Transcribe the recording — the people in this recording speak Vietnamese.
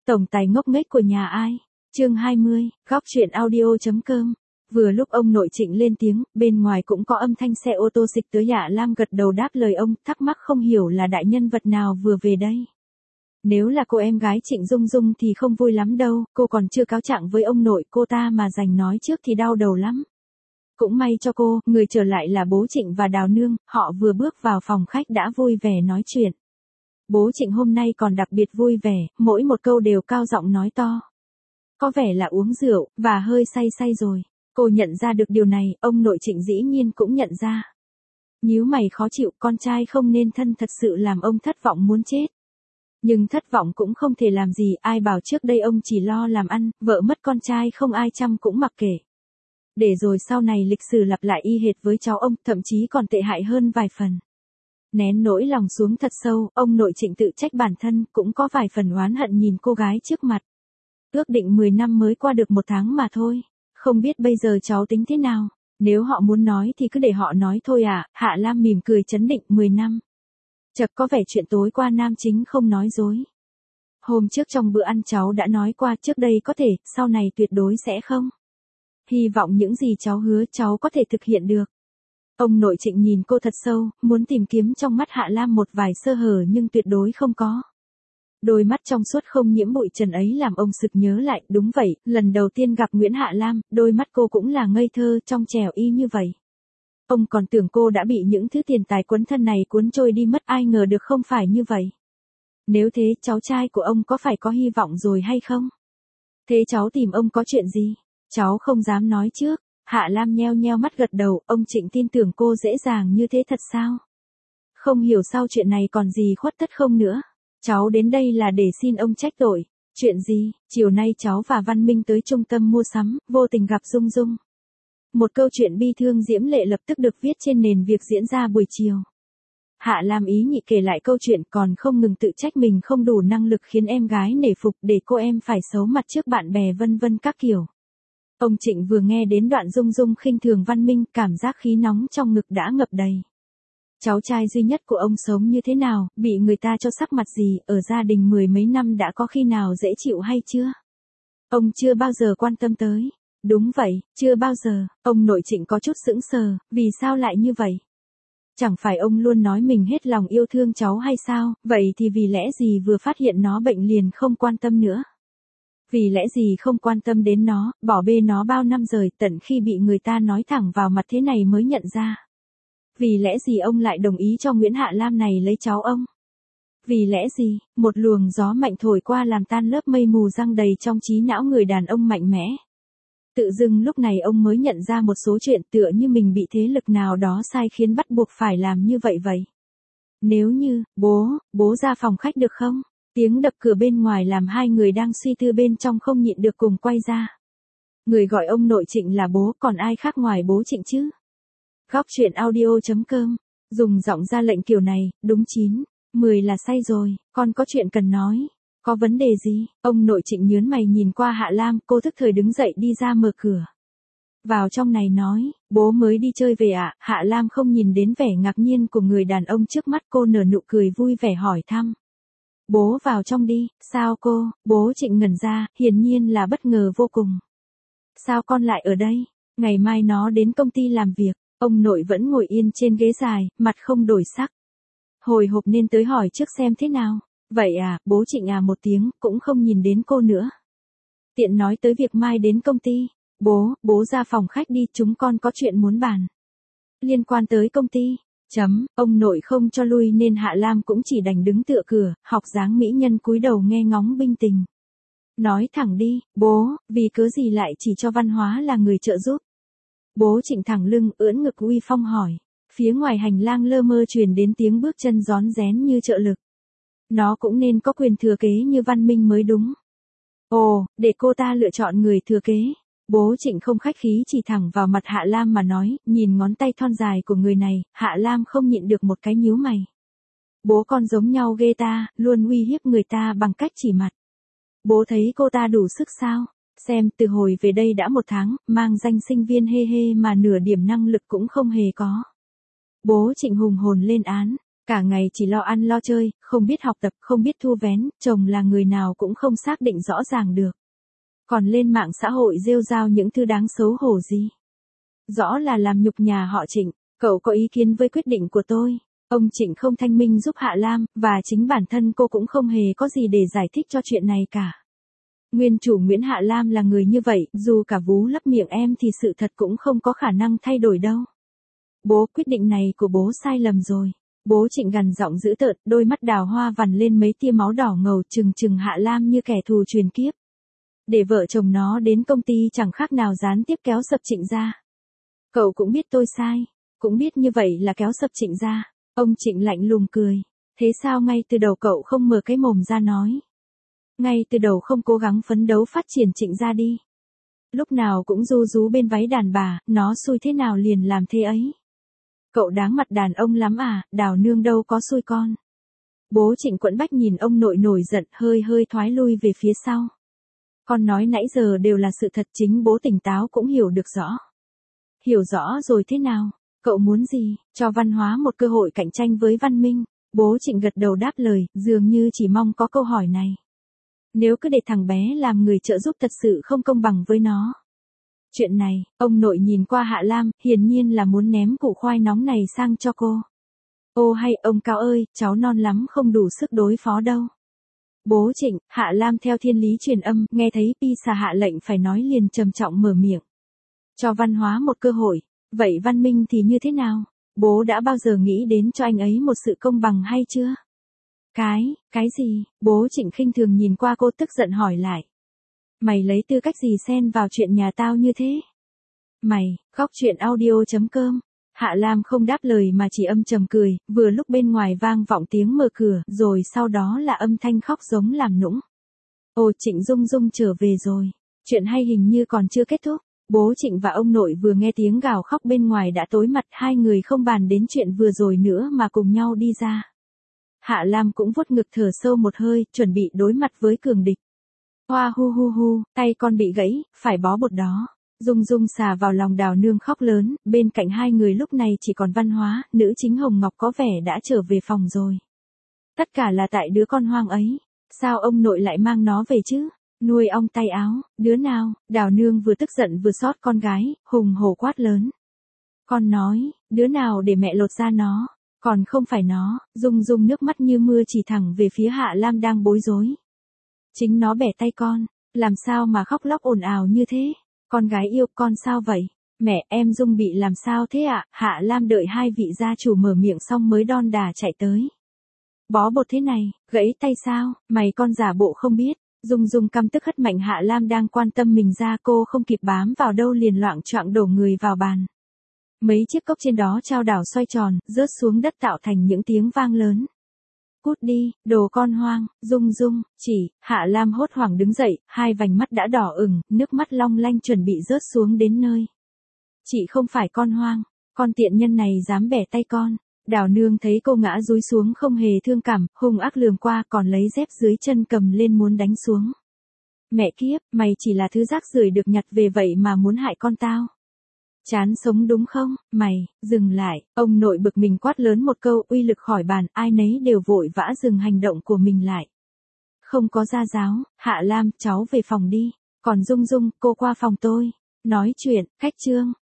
Tổng tài ngốc nghếch của nhà ai? Chương 20, góc truyện audio.com. Vừa lúc ông nội Trịnh lên tiếng, bên ngoài cũng có âm thanh xe ô tô xịch tới. Hạ Lam gật đầu đáp lời ông, thắc mắc không hiểu là đại nhân vật nào vừa về đây. Nếu là cô em gái Trịnh Dung Dung thì không vui lắm đâu, cô còn chưa cáo trạng với ông nội cô ta mà giành nói trước thì đau đầu lắm. Cũng may cho cô, người trở lại là bố Trịnh và Đào Nương, họ vừa bước vào phòng khách đã vui vẻ nói chuyện. Bố Trịnh hôm nay còn đặc biệt vui vẻ, mỗi một câu đều cao giọng nói to. Có vẻ là uống rượu, và hơi say rồi. Cô nhận ra được điều này, ông nội Trịnh dĩ nhiên cũng nhận ra. Nhíu mày khó chịu, con trai không nên thân thật sự làm ông thất vọng muốn chết. Nhưng thất vọng cũng không thể làm gì, ai bảo trước đây ông chỉ lo làm ăn, vợ mất con trai không ai chăm cũng mặc kệ. Để rồi sau này lịch sử lặp lại y hệt với cháu ông, thậm chí còn tệ hại hơn vài phần. Nén nỗi lòng xuống thật sâu, ông nội Trịnh tự trách bản thân, cũng có vài phần oán hận nhìn cô gái trước mặt. Ước định 10 năm mới qua được 1 tháng mà thôi, không biết bây giờ cháu tính thế nào, nếu họ muốn nói thì cứ để họ nói thôi à. Hạ Lam mỉm cười trấn định. 10 năm. Chật, có vẻ chuyện tối qua nam chính không nói dối. Hôm trước trong bữa ăn cháu đã nói qua, trước đây có thể, sau này tuyệt đối sẽ không. Hy vọng những gì cháu hứa cháu có thể thực hiện được. Ông nội Trịnh nhìn cô thật sâu, muốn tìm kiếm trong mắt Hạ Lam một vài sơ hở nhưng tuyệt đối không có. Đôi mắt trong suốt không nhiễm bụi trần ấy làm ông sực nhớ lại, đúng vậy, lần đầu tiên gặp Nguyễn Hạ Lam, đôi mắt cô cũng là ngây thơ trong trẻo y như vậy. Ông còn tưởng cô đã bị những thứ tiền tài quấn thân này cuốn trôi đi mất, ai ngờ được không phải như vậy. Nếu thế, cháu trai của ông có phải có hy vọng rồi hay không? Thế cháu tìm ông có chuyện gì? Cháu không dám nói trước. Hạ Lam nheo nheo mắt gật đầu, ông Trịnh tin tưởng cô dễ dàng như thế thật sao? Không hiểu sao chuyện này còn gì khuất tất không nữa. Cháu đến đây là để xin ông trách tội. Chuyện gì? Chiều nay cháu và Văn Minh tới trung tâm mua sắm, vô tình gặp Dung Dung. Một câu chuyện bi thương diễm lệ lập tức được viết trên nền việc diễn ra buổi chiều. Hạ Lam ý nhị kể lại câu chuyện, còn không ngừng tự trách mình không đủ năng lực khiến em gái nể phục, để cô em phải xấu mặt trước bạn bè vân vân các kiểu. Ông Trịnh vừa nghe đến đoạn Dung Dung khinh thường Văn Minh, cảm giác khí nóng trong ngực đã ngập đầy. Cháu trai duy nhất của ông sống như thế nào, bị người ta cho sắc mặt gì, ở gia đình 10 mấy năm đã có khi nào dễ chịu hay chưa? Ông chưa bao giờ quan tâm tới. Đúng vậy, chưa bao giờ. Ông nội Trịnh có chút sững sờ, vì sao lại như vậy? Chẳng phải ông luôn nói mình hết lòng yêu thương cháu hay sao, vậy thì vì lẽ gì vừa phát hiện nó bệnh liền không quan tâm nữa? Vì lẽ gì không quan tâm đến nó, bỏ bê nó bao năm rồi, tận khi bị người ta nói thẳng vào mặt thế này mới nhận ra. Vì lẽ gì ông lại đồng ý cho Nguyễn Hạ Lam này lấy cháu ông? Vì lẽ gì, một luồng gió mạnh thổi qua làm tan lớp mây mù giăng đầy trong trí não người đàn ông mạnh mẽ. Tự dưng lúc này ông mới nhận ra một số chuyện, tựa như mình bị thế lực nào đó sai khiến bắt buộc phải làm như vậy vậy. Nếu như, bố ra phòng khách được không? Tiếng đập cửa bên ngoài làm hai người đang suy tư bên trong không nhịn được cùng quay ra. Người gọi ông nội Trịnh là bố, còn ai khác ngoài bố Trịnh chứ? Góc truyện audio.com. Dùng giọng ra lệnh kiểu này, đúng 9, 10 là say rồi, con có chuyện cần nói. Có vấn đề gì? Ông nội Trịnh nhớn mày nhìn qua Hạ Lam, cô thức thời đứng dậy đi ra mở cửa. Vào trong này nói, bố mới đi chơi về ạ. Hạ Lam không nhìn đến vẻ ngạc nhiên của người đàn ông trước mắt, cô nở nụ cười vui vẻ hỏi thăm. Bố vào trong đi. Sao cô? Bố Trịnh ngẩn ra, hiển nhiên là bất ngờ vô cùng. Sao con lại ở đây? Ngày mai nó đến công ty làm việc. Ông nội vẫn ngồi yên trên ghế dài, mặt không đổi sắc. Hồi hộp nên tới hỏi trước xem thế nào. Vậy à, bố Trịnh à một tiếng, cũng không nhìn đến cô nữa. Tiện nói tới việc mai đến công ty. Bố ra phòng khách đi, chúng con có chuyện muốn bàn. Liên quan tới công ty. Ông nội không cho lui nên Hạ Lam cũng chỉ đành đứng tựa cửa, học dáng mỹ nhân cúi đầu nghe ngóng binh tình. Nói thẳng đi, bố, vì cớ gì lại chỉ cho Văn Hóa là người trợ giúp? Bố Trịnh thẳng lưng, ưỡn ngực uy phong hỏi. Phía ngoài hành lang lơ mơ truyền đến tiếng bước chân rón rén như trợ lực. Nó cũng nên có quyền thừa kế như Văn Minh mới đúng. Ồ, để cô ta lựa chọn người thừa kế. Bố Trịnh không khách khí chỉ thẳng vào mặt Hạ Lam mà nói, nhìn ngón tay thon dài của người này, Hạ Lam không nhịn được một cái nhíu mày. Bố con giống nhau ghê ta, luôn uy hiếp người ta bằng cách chỉ mặt. Bố thấy cô ta đủ sức sao? Xem, từ hồi về đây đã 1 tháng, mang danh sinh viên hê hê mà nửa điểm năng lực cũng không hề có. Bố Trịnh hùng hồn lên án. Cả ngày chỉ lo ăn lo chơi, không biết học tập, không biết thu vén, chồng là người nào cũng không xác định rõ ràng được. Còn lên mạng xã hội rêu rao những thứ đáng xấu hổ gì. Rõ là làm nhục nhà họ Trịnh, cậu có ý kiến với quyết định của tôi. Ông Trịnh không thanh minh giúp Hạ Lam, và chính bản thân cô cũng không hề có gì để giải thích cho chuyện này cả. Nguyên chủ Nguyễn Hạ Lam là người như vậy, dù cả vú lấp miệng em thì sự thật cũng không có khả năng thay đổi đâu. Bố, quyết định này của bố sai lầm rồi. Bố Trịnh gằn giọng dữ tợn, đôi mắt đào hoa vằn lên mấy tia máu đỏ ngầu, trừng Hạ Lam như kẻ thù truyền kiếp. Để vợ chồng nó đến công ty chẳng khác nào gián tiếp kéo sập Trịnh gia. Cậu cũng biết tôi sai, cũng biết như vậy là kéo sập Trịnh gia. Ông Trịnh lạnh lùng cười. Thế sao ngay từ đầu cậu không mở cái mồm ra nói? Ngay từ đầu không cố gắng phấn đấu phát triển Trịnh gia đi. Lúc nào cũng ru rú bên váy đàn bà, nó xui thế nào liền làm thế ấy. Cậu đáng mặt đàn ông lắm à, Đào nương đâu có xui con. Bố Trịnh Quẫn Bách nhìn ông nội nổi giận, hơi thoái lui về phía sau. Con nói nãy giờ đều là sự thật, chính bố tỉnh táo cũng hiểu được rõ. Hiểu rõ rồi thế nào? Cậu muốn gì? Cho văn hóa một cơ hội cạnh tranh với văn minh. Bố Trịnh gật đầu đáp lời, dường như chỉ mong có câu hỏi này. Nếu cứ để thằng bé làm người trợ giúp thật sự không công bằng với nó. Chuyện này, ông nội nhìn qua Hạ Lam, hiển nhiên là muốn ném củ khoai nóng này sang cho cô. Ô hay ông Cao ơi, cháu non lắm không đủ sức đối phó đâu. Bố Trịnh, Hạ Lam theo thiên lý truyền âm, nghe thấy Pisa hạ lệnh phải nói liền trầm trọng mở miệng. Cho văn hóa một cơ hội, vậy văn minh thì như thế nào? Bố đã bao giờ nghĩ đến cho anh ấy một sự công bằng hay chưa? Cái gì? Bố Trịnh khinh thường nhìn qua cô tức giận hỏi lại. Mày lấy tư cách gì xen vào chuyện nhà tao như thế? Mày, Góc Truyện Audio.com. Hạ Lam không đáp lời mà chỉ âm trầm cười, vừa lúc bên ngoài vang vọng tiếng mở cửa, rồi sau đó là âm thanh khóc giống làm nũng. Ồ, Trịnh Dung Dung trở về rồi. Chuyện hay hình như còn chưa kết thúc. Bố Trịnh và ông nội vừa nghe tiếng gào khóc bên ngoài đã tối mặt, hai người không bàn đến chuyện vừa rồi nữa mà cùng nhau đi ra. Hạ Lam cũng vuốt ngực thở sâu một hơi, chuẩn bị đối mặt với cường địch. Hoa hu, tay con bị gãy, phải bó bột đó. Dung Dung xà vào lòng Đào nương khóc lớn, bên cạnh hai người lúc này chỉ còn Văn Hóa, nữ chính Hồng Ngọc có vẻ đã trở về phòng rồi. Tất cả là tại đứa con hoang ấy. Sao ông nội lại mang nó về chứ? Nuôi ong tay áo, đứa nào? Đào nương vừa tức giận vừa xót con gái, hùng hổ quát lớn. Con nói, đứa nào để mẹ lột ra nó? Còn không phải nó. Dung Dung nước mắt như mưa chỉ thẳng về phía Hạ Lam đang bối rối. Chính nó bẻ tay con, làm sao mà khóc lóc ồn ào như thế? Con gái yêu, con sao vậy? Mẹ, em Dung bị làm sao thế ạ? Hạ Lam đợi hai vị gia chủ mở miệng xong mới đon đà chạy tới. Bó bột thế này, gãy tay sao? Mày con giả bộ không biết. Dung Dung căm tức hất mạnh Hạ Lam đang quan tâm mình ra, cô không kịp bám vào đâu liền loạng choạng đổ người vào bàn. Mấy chiếc cốc trên đó chao đảo xoay tròn, rớt xuống đất tạo thành những tiếng vang lớn. Cút đi, đồ con hoang. Dung Dung, Hạ Lam hốt hoảng đứng dậy, hai vành mắt đã đỏ ửng, nước mắt long lanh chuẩn bị rớt xuống đến nơi. Chị không phải con hoang, con tiện nhân này dám bẻ tay con. Đào nương thấy cô ngã dúi xuống không hề thương cảm, hung ác lườm qua còn lấy dép dưới chân cầm lên muốn đánh xuống. Mẹ kiếp, mày chỉ là thứ rác rưởi được nhặt về vậy mà muốn hại con tao. Chán sống đúng không? Mày, dừng lại. Ông nội bực mình quát lớn một câu, uy lực khỏi bàn, ai nấy đều vội vã dừng hành động của mình lại. Không có gia giáo. Hạ Lam, cháu về phòng đi. Còn Dung Dung, cô qua phòng tôi. Nói chuyện, khách trương.